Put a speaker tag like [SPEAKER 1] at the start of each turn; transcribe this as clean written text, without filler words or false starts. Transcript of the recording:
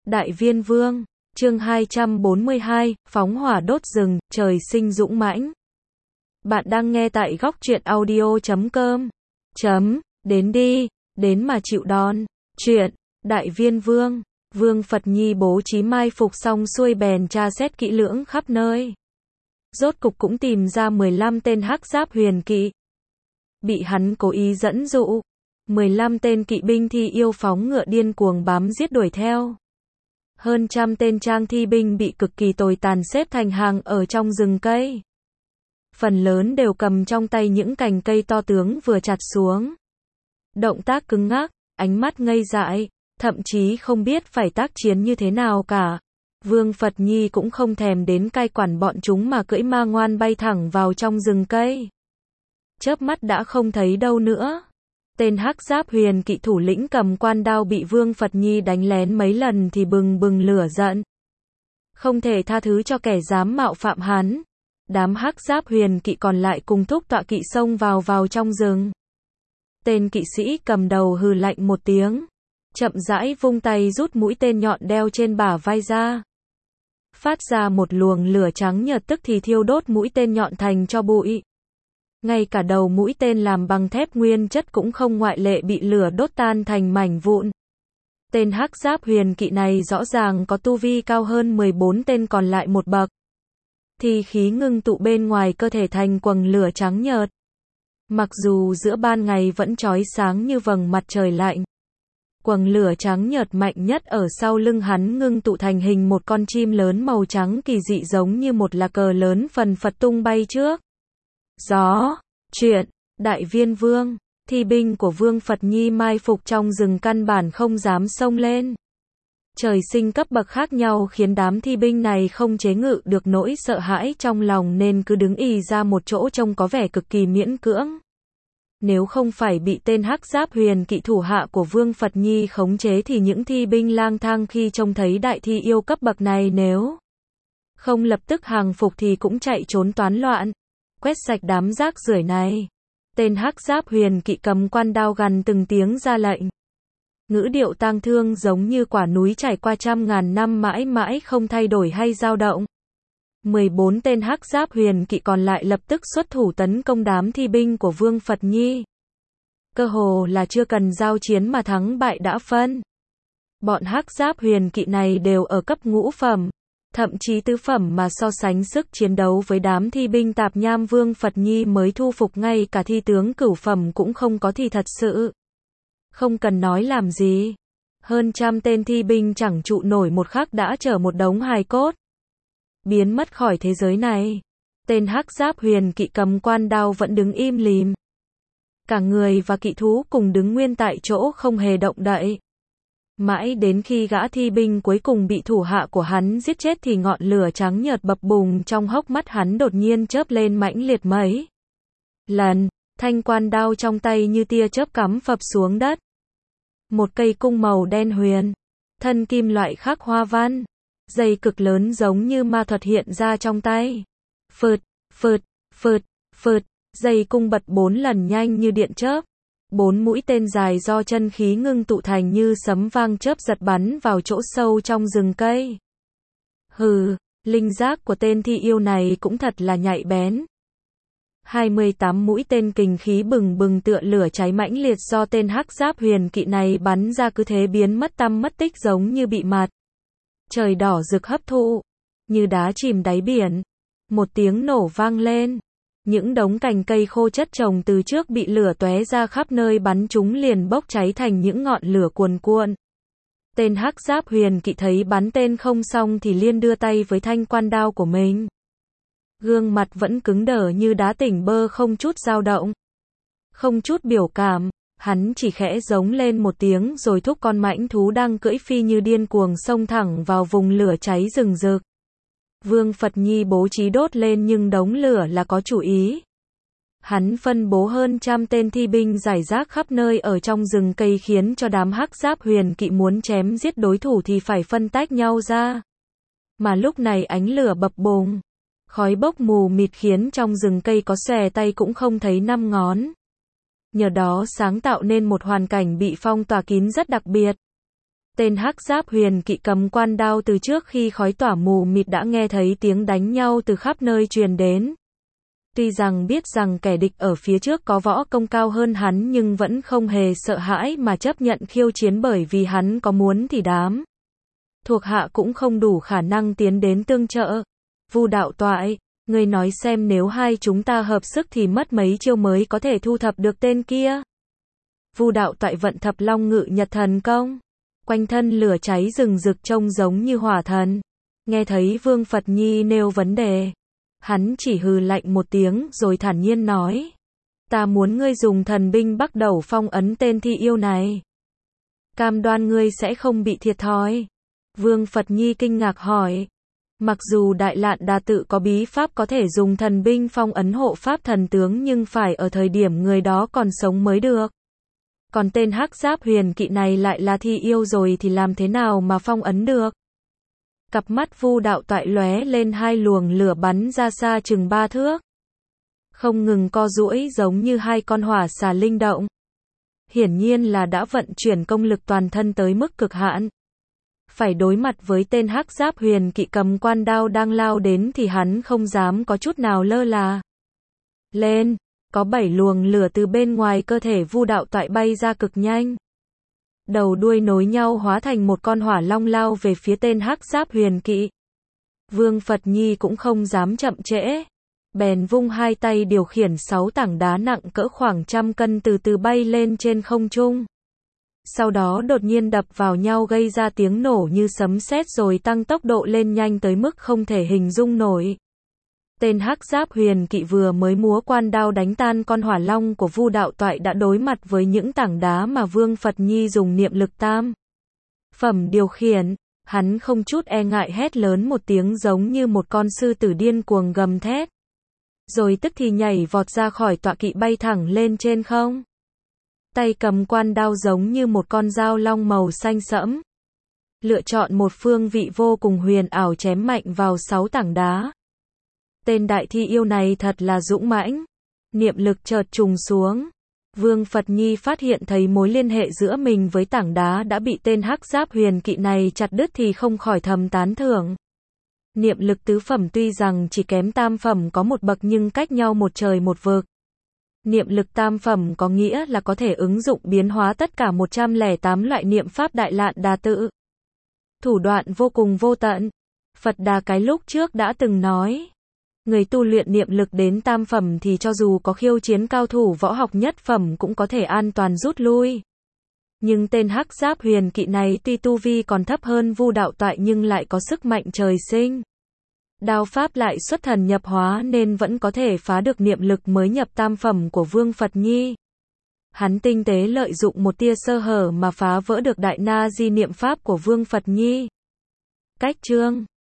[SPEAKER 1] Đại Viên Vương, chương 242, phóng hỏa đốt rừng, trời sinh dũng mãnh. Bạn đang nghe tại góc truyện audio.com. Đến đi, đến mà chịu đòn. Chuyện, Đại Viên Vương, Vương Phật Nhi bố trí mai phục xong xuôi bèn tra xét kỹ lưỡng khắp nơi. Rốt cục cũng tìm ra 15 tên hắc giáp huyền kỵ. Bị hắn cố ý dẫn dụ. 15 tên kỵ binh thi yêu phóng ngựa điên cuồng bám giết đuổi theo. Hơn trăm tên trang thi binh bị cực kỳ tồi tàn xếp thành hàng ở trong rừng cây. Phần lớn đều cầm trong tay những cành cây to tướng vừa chặt xuống. Động tác cứng ngắc, ánh mắt ngây dại, thậm chí không biết phải tác chiến như thế nào cả. Vương Phật Nhi cũng không thèm đến cai quản bọn chúng mà cưỡi ma ngoan bay thẳng vào trong rừng cây. Chớp mắt đã không thấy đâu nữa. Tên hắc giáp huyền kỵ thủ lĩnh cầm quan đao bị Vương Phật Nhi đánh lén mấy lần thì bừng bừng lửa giận. Không thể tha thứ cho kẻ dám mạo phạm hắn. Đám hắc giáp huyền kỵ còn lại cùng thúc tọa kỵ xông vào trong rừng. Tên kỵ sĩ cầm đầu hừ lạnh một tiếng. Chậm rãi vung tay rút mũi tên nhọn đeo trên bả vai ra. Phát ra một luồng lửa trắng nhợt tức thì thiêu đốt mũi tên nhọn thành tro bụi. Ngay cả đầu mũi tên làm bằng thép nguyên chất cũng không ngoại lệ bị lửa đốt tan thành mảnh vụn. Tên hắc giáp huyền kỵ này rõ ràng có tu vi cao hơn 14 tên còn lại một bậc. Thì khí ngưng tụ bên ngoài cơ thể thành quầng lửa trắng nhợt. Mặc dù giữa ban ngày vẫn chói sáng như vầng mặt trời lạnh. Quầng lửa trắng nhợt mạnh nhất ở sau lưng hắn ngưng tụ thành hình một con chim lớn màu trắng kỳ dị giống như một lá cờ lớn phần phật tung bay trước. Gió, chuyện, Đại Viên Vương, thi binh của Vương Phật Nhi mai phục trong rừng căn bản không dám xông lên. Trời sinh cấp bậc khác nhau khiến đám thi binh này không chế ngự được nỗi sợ hãi trong lòng nên cứ đứng ì ra một chỗ trông có vẻ cực kỳ miễn cưỡng. Nếu không phải bị tên hắc giáp huyền kỵ thủ hạ của Vương Phật Nhi khống chế thì những thi binh lang thang khi trông thấy đại thi yêu cấp bậc này nếu không lập tức hàng phục thì cũng chạy trốn toán loạn. Quét sạch đám rác rưởi này. Tên hắc giáp huyền kỵ cầm quan đao gằn từng tiếng ra lệnh. Ngữ điệu tang thương giống như quả núi trải qua trăm ngàn năm mãi mãi không thay đổi hay dao động. 14 tên hắc giáp huyền kỵ còn lại lập tức xuất thủ tấn công đám thi binh của Vương Phật Nhi. Cơ hồ là chưa cần giao chiến mà thắng bại đã phân. Bọn hắc giáp huyền kỵ này đều ở cấp ngũ phẩm. Thậm chí tứ phẩm mà so sánh sức chiến đấu với đám thi binh tạp nham Vương Phật Nhi mới thu phục ngay cả thi tướng cửu phẩm cũng không có thì thật sự. Không cần nói làm gì. Hơn trăm tên thi binh chẳng trụ nổi một khắc đã chở một đống hài cốt. Biến mất khỏi thế giới này. Tên hắc giáp huyền kỵ cầm quan đao vẫn đứng im lìm. Cả người và kỵ thú cùng đứng nguyên tại chỗ không hề động đậy. Mãi đến khi gã thi binh cuối cùng bị thủ hạ của hắn giết chết thì ngọn lửa trắng nhợt bập bùng trong hốc mắt hắn đột nhiên chớp lên mãnh liệt mấy lần, thanh quan đao trong tay như tia chớp cắm phập xuống đất. Một cây cung màu đen huyền, thân kim loại khắc hoa văn, dây cực lớn giống như ma thuật hiện ra trong tay. Phượt, phượt, phượt, phượt, dây cung bật 4 lần nhanh như điện chớp. 4 mũi tên dài do chân khí ngưng tụ thành như sấm vang chớp giật bắn vào chỗ sâu trong rừng cây. Hừ, linh giác của tên thi yêu này cũng thật là nhạy bén. 28 mũi tên kình khí bừng bừng tựa lửa cháy mãnh liệt do tên hắc giáp huyền kỵ này bắn ra cứ thế biến mất tăm mất tích giống như bị mặt trời đỏ rực hấp thụ, như đá chìm đáy biển. Một tiếng nổ vang lên. Những đống cành cây khô chất chồng từ trước bị lửa tóe ra khắp nơi bắn chúng liền bốc cháy thành những ngọn lửa cuồn cuộn. Tên hắc giáp huyền kỵ thấy bắn tên không xong thì liền đưa tay với thanh quan đao của mình. Gương mặt vẫn cứng đờ như đá tỉnh bơ không chút dao động. Không chút biểu cảm, hắn chỉ khẽ giống lên một tiếng rồi thúc con mãnh thú đang cưỡi phi như điên cuồng xông thẳng vào vùng lửa cháy rừng rực. Vương Phật Nhi bố trí đốt lên nhưng đống lửa là có chủ ý. Hắn phân bố hơn trăm tên thi binh rải rác khắp nơi ở trong rừng cây khiến cho đám hắc giáp huyền kỵ muốn chém giết đối thủ thì phải phân tách nhau ra. Mà lúc này ánh lửa bập bùng, khói bốc mù mịt khiến trong rừng cây có xòe tay cũng không thấy 5 ngón. Nhờ đó sáng tạo nên một hoàn cảnh bị phong tỏa kín rất đặc biệt. Tên hắc giáp huyền kỵ cầm quan đao từ trước khi khói tỏa mù mịt đã nghe thấy tiếng đánh nhau từ khắp nơi truyền đến. Tuy rằng biết rằng kẻ địch ở phía trước có võ công cao hơn hắn nhưng vẫn không hề sợ hãi mà chấp nhận khiêu chiến, bởi vì hắn có muốn thì đám thuộc hạ cũng không đủ khả năng tiến đến tương trợ. Vu đạo toại, ngươi nói xem nếu hai chúng ta hợp sức thì mất mấy chiêu mới có thể thu thập được tên kia. Vu đạo toại vận thập long ngự nhật thần công, quanh thân lửa cháy rừng rực trông giống như hỏa thần. Nghe thấy Vương Phật Nhi nêu vấn đề, hắn chỉ hừ lạnh một tiếng rồi thản nhiên nói, ta muốn ngươi dùng thần binh bắt đầu phong ấn tên thi yêu này. Cam đoan ngươi sẽ không bị thiệt thòi. Vương Phật Nhi kinh ngạc hỏi, mặc dù Đại Lạn Đà tự có bí pháp có thể dùng thần binh phong ấn hộ pháp thần tướng nhưng phải ở thời điểm người đó còn sống mới được. Còn tên hắc giáp huyền kỵ này lại là thi yêu rồi thì làm thế nào mà phong ấn được? Cặp mắt Vu đạo toại lóe lên hai luồng lửa bắn ra xa chừng 3 thước. Không ngừng co duỗi giống như hai con hỏa xà linh động. Hiển nhiên là đã vận chuyển công lực toàn thân tới mức cực hạn. Phải đối mặt với tên hắc giáp huyền kỵ cầm quan đao đang lao đến thì hắn không dám có chút nào lơ là. Lên, có 7 luồng lửa từ bên ngoài cơ thể Vu đạo toại bay ra cực nhanh. Đầu đuôi nối nhau hóa thành một con hỏa long lao về phía tên hắc giáp huyền kỵ. Vương Phật Nhi cũng không dám chậm trễ. Bèn vung hai tay điều khiển 6 tảng đá nặng cỡ khoảng 100 cân từ từ bay lên trên không trung. Sau đó đột nhiên đập vào nhau gây ra tiếng nổ như sấm sét rồi tăng tốc độ lên nhanh tới mức không thể hình dung nổi. Tên hắc giáp huyền kỵ vừa mới múa quan đao đánh tan con hỏa long của Vu đạo toại đã đối mặt với những tảng đá mà Vương Phật Nhi dùng niệm lực tam phẩm điều khiển. Hắn không chút e ngại hét lớn một tiếng giống như một con sư tử điên cuồng gầm thét. Rồi tức thì nhảy vọt ra khỏi tọa kỵ bay thẳng lên trên không. Tay cầm quan đao giống như một con dao long màu xanh sẫm. Lựa chọn một phương vị vô cùng huyền ảo chém mạnh vào 6 tảng đá. Tên đại thi yêu này thật là dũng mãnh. Niệm lực chợt trùng xuống. Vương Phật Nhi phát hiện thấy mối liên hệ giữa mình với tảng đá đã bị tên hắc giáp huyền kỵ này chặt đứt thì không khỏi thầm tán thưởng. Niệm lực tứ phẩm tuy rằng chỉ kém tam phẩm có một bậc nhưng cách nhau một trời một vực. Niệm lực tam phẩm có nghĩa là có thể ứng dụng biến hóa tất cả 108 loại niệm pháp Đại Lạn Đà tự. Thủ đoạn vô cùng vô tận. Phật Đà cái lúc trước đã từng nói, người tu luyện niệm lực đến tam phẩm thì cho dù có khiêu chiến cao thủ võ học nhất phẩm cũng có thể an toàn rút lui. Nhưng tên hắc giáp huyền kỵ này tuy tu vi còn thấp hơn Vu đạo toại nhưng lại có sức mạnh trời sinh. Đao pháp lại xuất thần nhập hóa nên vẫn có thể phá được niệm lực mới nhập tam phẩm của Vương Phật Nhi. Hắn tinh tế lợi dụng một tia sơ hở mà phá vỡ được đại na di niệm pháp của Vương Phật Nhi. Cách chương